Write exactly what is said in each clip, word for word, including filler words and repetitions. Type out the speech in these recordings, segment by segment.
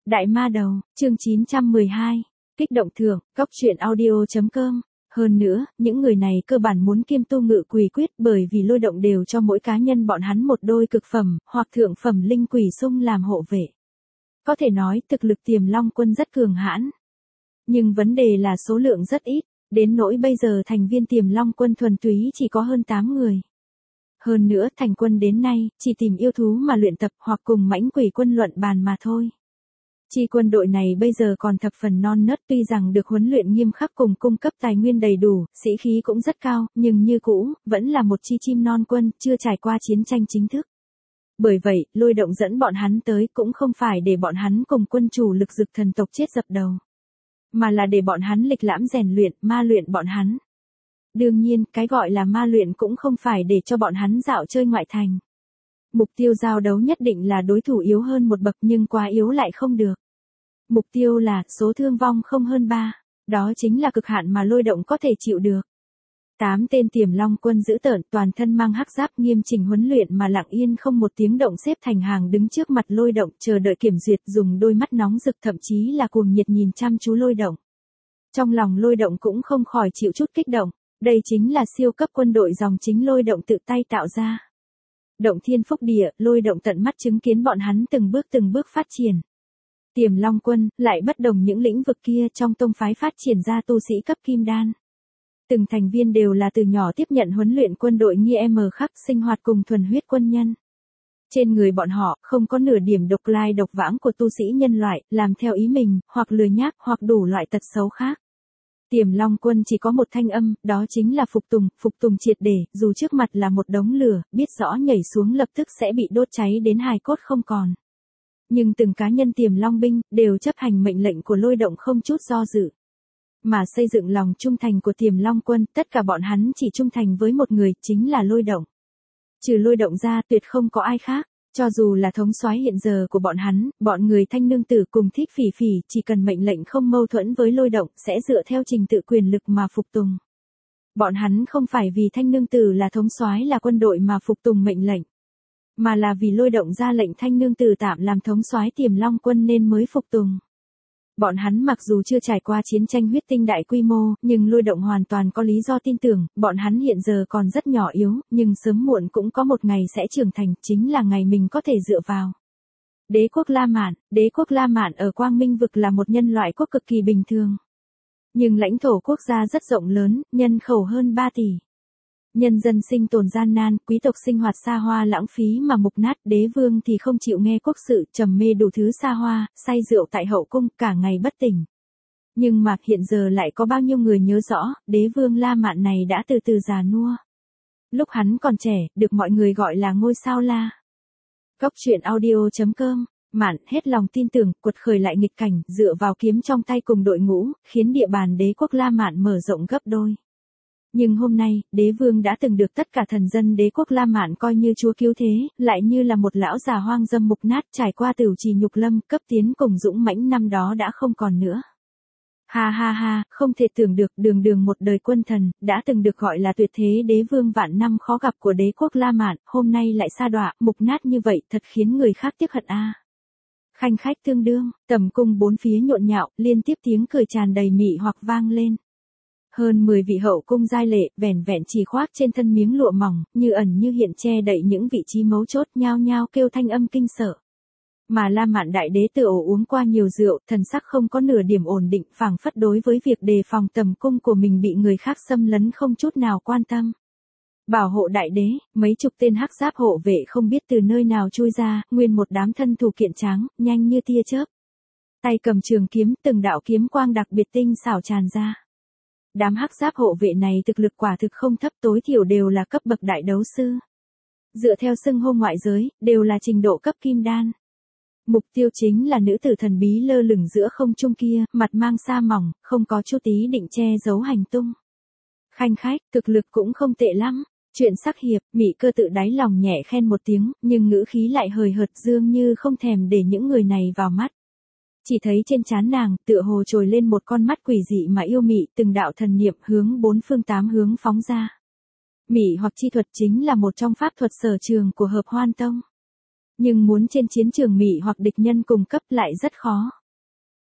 Đại ma đầu, chương chín trăm mười hai. Kích động thưởng, góc truyện audio.com. Hơn nữa, những người này cơ bản muốn kiêm tu ngự quỷ quyết bởi vì lôi động đều cho mỗi cá nhân bọn hắn một đôi cực phẩm, hoặc thượng phẩm linh quỷ sung làm hộ vệ. Có thể nói thực lực Tiềm Long Quân rất cường hãn. Nhưng vấn đề là số lượng rất ít, đến nỗi bây giờ thành viên Tiềm Long Quân thuần túy chỉ có hơn tám người. Hơn nữa thành quân đến nay, chỉ tìm yêu thú mà luyện tập hoặc cùng mãnh quỷ quân luận bàn mà thôi. Chi quân đội này bây giờ còn thập phần non nớt, tuy rằng được huấn luyện nghiêm khắc cùng cung cấp tài nguyên đầy đủ, sĩ khí cũng rất cao, nhưng như cũ, vẫn là một chi chim non quân, chưa trải qua chiến tranh chính thức. Bởi vậy, lôi động dẫn bọn hắn tới cũng không phải để bọn hắn cùng quân chủ lực dực thần tộc chết dập đầu, mà là để bọn hắn lịch lãm rèn luyện, ma luyện bọn hắn. Đương nhiên, cái gọi là ma luyện cũng không phải để cho bọn hắn dạo chơi ngoại thành. Mục tiêu giao đấu nhất định là đối thủ yếu hơn một bậc nhưng quá yếu lại không được. Mục tiêu là số thương vong không hơn ba, đó chính là cực hạn mà lôi động có thể chịu được. Tám tên Tiềm Long Quân dữ tợn, toàn thân mang hắc giáp nghiêm chỉnh huấn luyện mà lặng yên không một tiếng động xếp thành hàng đứng trước mặt lôi động, chờ đợi kiểm duyệt, dùng đôi mắt nóng rực thậm chí là cuồng nhiệt nhìn chăm chú lôi động. Trong lòng lôi động cũng không khỏi chịu chút kích động, đây chính là siêu cấp quân đội dòng chính lôi động tự tay tạo ra. Động thiên phúc địa, lôi động tận mắt chứng kiến bọn hắn từng bước từng bước phát triển. Tiềm Long Quân, lại bất đồng những lĩnh vực kia trong tông phái phát triển ra tu sĩ cấp kim đan. Từng thành viên đều là từ nhỏ tiếp nhận huấn luyện quân đội nghiêm khắc, sinh hoạt cùng thuần huyết quân nhân. Trên người bọn họ, không có nửa điểm độc lai độc vãng của tu sĩ nhân loại, làm theo ý mình, hoặc lười nhác, hoặc đủ loại tật xấu khác. Tiềm Long Quân chỉ có một thanh âm, đó chính là phục tùng, phục tùng triệt để, dù trước mặt là một đống lửa, biết rõ nhảy xuống lập tức sẽ bị đốt cháy đến hài cốt không còn. Nhưng từng cá nhân Tiềm Long binh, đều chấp hành mệnh lệnh của lôi động không chút do dự. Mà xây dựng lòng trung thành của Tiềm Long Quân, tất cả bọn hắn chỉ trung thành với một người, chính là lôi động. Trừ lôi động ra, tuyệt không có ai khác. Cho dù là thống soái hiện giờ của bọn hắn, bọn người Thanh Nương Tử cùng Thích Phỉ Phỉ, chỉ cần mệnh lệnh không mâu thuẫn với lôi động, sẽ dựa theo trình tự quyền lực mà phục tùng. Bọn hắn không phải vì Thanh Nương Tử là thống soái là quân đội mà phục tùng mệnh lệnh, mà là vì lôi động ra lệnh Thanh Nương Tử tạm làm thống soái Tiềm Long Quân nên mới phục tùng. Bọn hắn mặc dù chưa trải qua chiến tranh huyết tinh đại quy mô, nhưng lôi động hoàn toàn có lý do tin tưởng, bọn hắn hiện giờ còn rất nhỏ yếu, nhưng sớm muộn cũng có một ngày sẽ trưởng thành, chính là ngày mình có thể dựa vào. Đế quốc La Mạn, đế quốc La Mạn ở Quang Minh vực là một nhân loại quốc cực kỳ bình thường. Nhưng lãnh thổ quốc gia rất rộng lớn, nhân khẩu hơn ba tỷ. Nhân dân sinh tồn gian nan, quý tộc sinh hoạt xa hoa lãng phí mà mục nát, đế vương thì không chịu nghe quốc sự, trầm mê đủ thứ xa hoa, say rượu tại hậu cung, cả ngày bất tỉnh. Nhưng mà hiện giờ lại có bao nhiêu người nhớ rõ, đế vương La Mạn này đã từ từ già nua. Lúc hắn còn trẻ, được mọi người gọi là ngôi sao La. Góc truyện audio.com. Mạn hết lòng tin tưởng, quật khởi lại nghịch cảnh, dựa vào kiếm trong tay cùng đội ngũ, khiến địa bàn đế quốc La Mạn mở rộng gấp đôi. Nhưng hôm nay, đế vương đã từng được tất cả thần dân đế quốc La Mạn coi như chúa cứu thế, lại như là một lão già hoang dâm mục nát, trải qua tửu trì nhục lâm, cấp tiến cùng dũng mãnh năm đó đã không còn nữa. Ha ha ha, không thể tưởng được, đường đường một đời quân thần, đã từng được gọi là tuyệt thế đế vương vạn năm khó gặp của đế quốc La Mạn, hôm nay lại sa đọa, mục nát như vậy, thật khiến người khác tiếc hận a. Khanh khách tương đương, tầm cung bốn phía nhộn nhạo, liên tiếp tiếng cười tràn đầy mị hoặc vang lên. Hơn mười vị hậu cung giai lệ, vẻn vẹn chỉ khoác trên thân miếng lụa mỏng, như ẩn như hiện che đậy những vị trí mấu chốt, nhao nhao kêu thanh âm kinh sợ. Mà La Mạn đại đế tựa ổ uống qua nhiều rượu, thần sắc không có nửa điểm ổn định, phảng phất đối với việc đề phòng tầm cung của mình bị người khác xâm lấn không chút nào quan tâm. Bảo hộ đại đế, mấy chục tên hắc giáp hộ vệ không biết từ nơi nào chui ra, nguyên một đám thân thủ kiện tráng, nhanh như tia chớp. Tay cầm trường kiếm, từng đạo kiếm quang đặc biệt tinh xảo tràn ra. Đám hắc giáp hộ vệ này thực lực quả thực không thấp, tối thiểu đều là cấp bậc đại đấu sư. Dựa theo xưng hô ngoại giới, đều là trình độ cấp kim đan. Mục tiêu chính là nữ tử thần bí lơ lửng giữa không trung kia, mặt mang sa mỏng, không có chút tí định che giấu hành tung. Khanh khách, thực lực cũng không tệ lắm. Chuyện sắc hiệp, Mị Cơ tự đáy lòng nhẹ khen một tiếng, nhưng ngữ khí lại hời hợt dương như không thèm để những người này vào mắt. Chỉ thấy trên trán nàng, tựa hồ trồi lên một con mắt quỷ dị mà yêu mị, từng đạo thần niệm hướng bốn phương tám hướng phóng ra. Mị hoặc chi thuật chính là một trong pháp thuật sở trường của Hợp Hoan Tông. Nhưng muốn trên chiến trường mị hoặc địch nhân cùng cấp lại rất khó.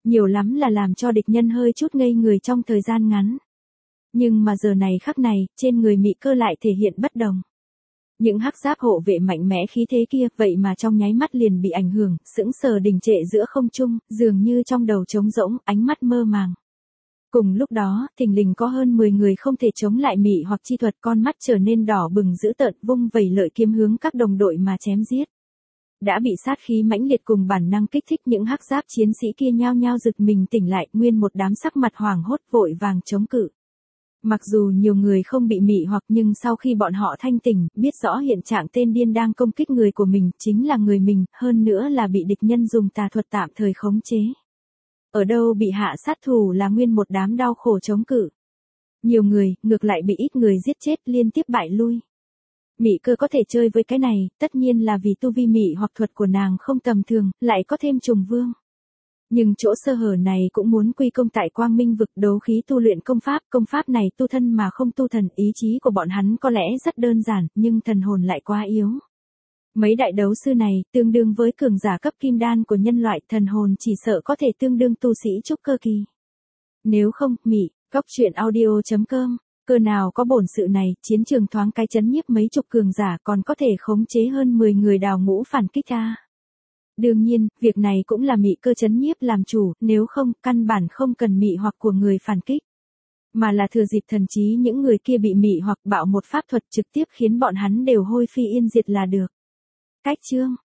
Nhiều lắm là làm cho địch nhân hơi chút ngây người trong thời gian ngắn. Nhưng mà giờ này khắc này, trên người Mị Cơ lại thể hiện bất đồng. Những hắc giáp hộ vệ mạnh mẽ khí thế kia, vậy mà trong nháy mắt liền bị ảnh hưởng, sững sờ đình trệ giữa không trung, dường như trong đầu trống rỗng, ánh mắt mơ màng. Cùng lúc đó, thình lình có hơn mười người không thể chống lại Mị hoặc chi thuật, con mắt trở nên đỏ bừng dữ tợn, vung vẩy lợi kiếm hướng các đồng đội mà chém giết. Đã bị sát khí mãnh liệt cùng bản năng kích thích, những hắc giáp chiến sĩ kia nhao nhao giật mình tỉnh lại, nguyên một đám sắc mặt hoảng hốt vội vàng chống cự. Mặc dù nhiều người không bị mị hoặc, nhưng sau khi bọn họ thanh tỉnh, biết rõ hiện trạng tên điên đang công kích người của mình chính là người mình, hơn nữa là bị địch nhân dùng tà thuật tạm thời khống chế. Ở đâu bị hạ sát thủ là nguyên một đám đau khổ chống cự. Nhiều người, ngược lại bị ít người giết chết, liên tiếp bại lui. Mị Cơ có thể chơi với cái này, tất nhiên là vì tu vi mị hoặc thuật của nàng không tầm thường, lại có thêm trùng vương. Nhưng chỗ sơ hở này cũng muốn quy công tại Quang Minh vực đấu khí tu luyện công pháp, công pháp này tu thân mà không tu thần, ý chí của bọn hắn có lẽ rất đơn giản, nhưng thần hồn lại quá yếu. Mấy đại đấu sư này, tương đương với cường giả cấp kim đan của nhân loại, thần hồn chỉ sợ có thể tương đương tu sĩ trúc cơ kỳ. Nếu không, Mị, Cóc Truyện Audio chấm com, cơ nào có bổn sự này, chiến trường thoáng cái chấn nhiếp mấy chục cường giả, còn có thể khống chế hơn mười người đào ngũ phản kích a. Đương nhiên, việc này cũng là Mị Cơ chấn nhiếp làm chủ, nếu không, căn bản không cần mị hoặc của người phản kích. Mà là thừa dịp thần trí những người kia bị mị hoặc bạo một pháp thuật trực tiếp khiến bọn hắn đều hôi phi yên diệt là được. Cách chương